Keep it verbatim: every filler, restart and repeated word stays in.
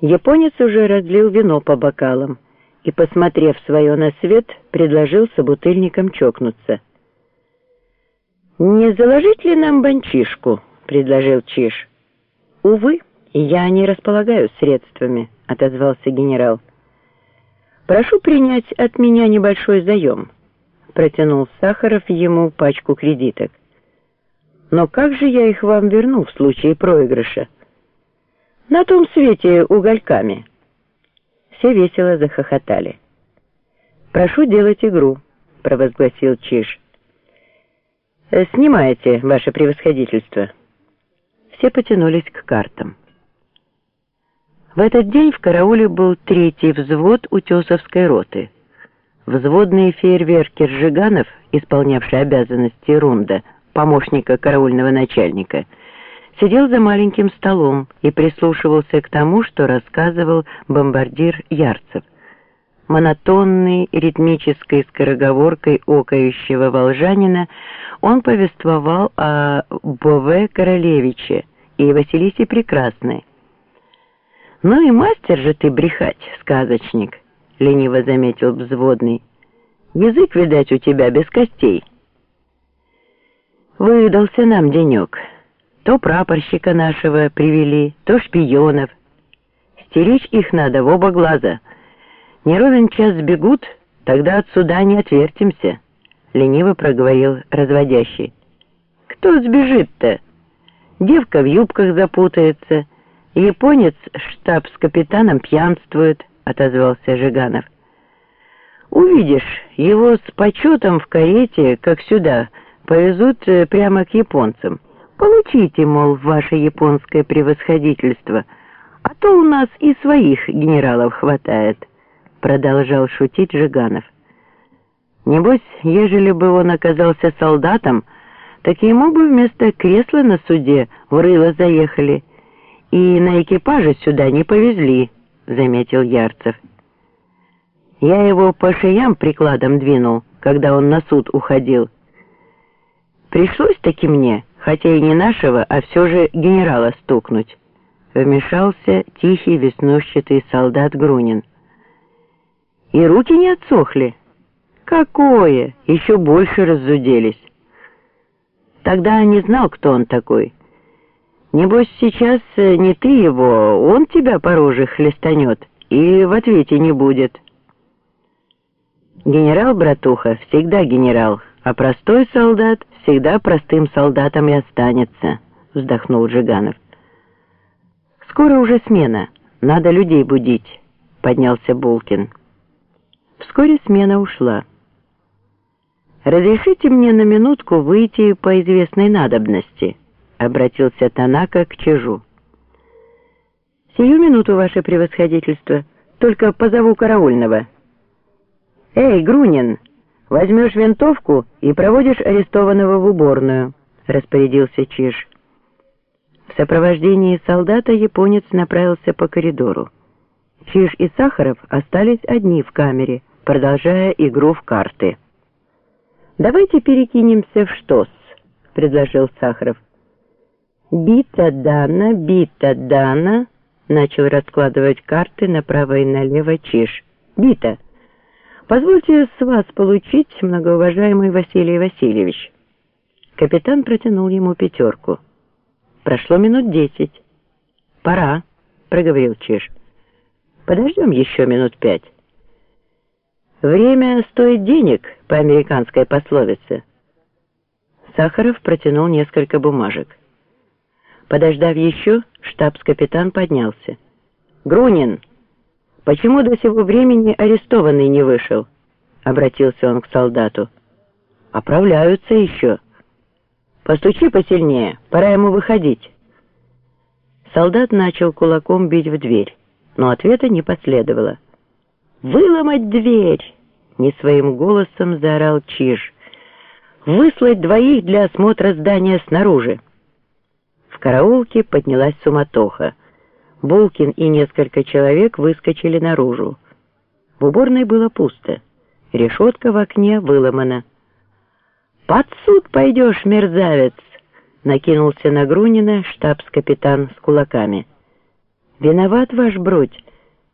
Японец уже разлил вино по бокалам и, посмотрев свое на свет, предложил собутыльникам чокнуться. «Не заложить ли нам банчишку?» — предложил Чиж. «Увы, я не располагаю средствами», — отозвался генерал. «Прошу принять от меня небольшой заем», — протянул Сахаров ему пачку кредиток. «Но как же я их вам верну в случае проигрыша?» «На том свете угольками». Все весело захохотали. «Прошу делать игру», — провозгласил Чиж. «Снимайте, ваше превосходительство». Все потянулись к картам. В этот день в карауле был третий взвод Утесовской роты. Взводный фейерверкер Жиганов, исполнявший обязанности рунда, помощника караульного начальника, сидел за маленьким столом и прислушивался к тому, что рассказывал бомбардир Ярцев. Монотонной ритмической скороговоркой окающего волжанина он повествовал о Бове Королевиче и Василисе Прекрасной. «Ну и мастер же ты брехать, сказочник», — лениво заметил взводный. «Язык, видать, у тебя без костей». «Выдался нам денек. То прапорщика нашего привели, то шпионов. Стеречь их надо в оба глаза. Не ровен час сбегут, тогда от суда не отвертимся», — лениво проговорил разводящий. «Кто сбежит-то? Девка в юбках запутается, японец штаб с капитаном пьянствует», — отозвался Жиганов. «Увидишь, его с почетом в карете, как сюда, повезут прямо к японцам. Получите, мол, ваше японское превосходительство, а то у нас и своих генералов хватает», — продолжал шутить Жиганов. «Небось, ежели бы он оказался солдатом, так ему бы вместо кресла на суде в рыло заехали и на экипаже сюда не повезли», — заметил Ярцев. «Я его по шеям прикладом двинул, когда он на суд уходил. Пришлось-таки мне, хотя и не нашего, а все же генерала стукнуть», — вмешался тихий веснущатый солдат Грунин. «И руки не отсохли?» «Какое! Еще больше раззуделись». «Тогда не знал, кто он такой. Небось, сейчас не ты его, он тебя по роже хлестанет и в ответе не будет». «Генерал, братуха, всегда генерал, а простой солдат всегда простым солдатом и останется», — вздохнул Жиганов. «Скоро уже смена, надо людей будить», — поднялся Булкин. Вскоре смена ушла. «Разрешите мне на минутку выйти по известной надобности», — обратился Танака к Чижу. «Сию минуту, ваше превосходительство, только позову караульного». «Эй, Грунин, возьмешь винтовку и проводишь арестованного в уборную», — распорядился Чиж. В сопровождении солдата японец направился по коридору. Чиж и Сахаров остались одни в камере, продолжая игру в карты. «Давайте перекинемся в штос», — предложил Сахаров. «Бита дана, бита дана», — начал раскладывать карты направо и налево Чиж. «Бита. Позвольте с вас получить, многоуважаемый Василий Васильевич». Капитан протянул ему пятерку. Прошло минут десять. «Пора», — проговорил Чиж. «Подождем еще минут пять». «Время стоит денег», по американской пословице. Сахаров протянул несколько бумажек. Подождав еще, штабс-капитан поднялся. «Грунин, почему до сего времени арестованный не вышел?» — обратился он к солдату. «Оправляются еще». «Постучи посильнее, пора ему выходить». Солдат начал кулаком бить в дверь, но ответа не последовало. «Выломать дверь!» — не своим голосом заорал Чиж. «Выслать двоих для осмотра здания снаружи». В караулке поднялась суматоха. Булкин и несколько человек выскочили наружу. В уборной было пусто. Решетка в окне выломана. «Под суд пойдешь, мерзавец!» — накинулся на Грунина штабс-капитан с кулаками. Виноват ваш бродь.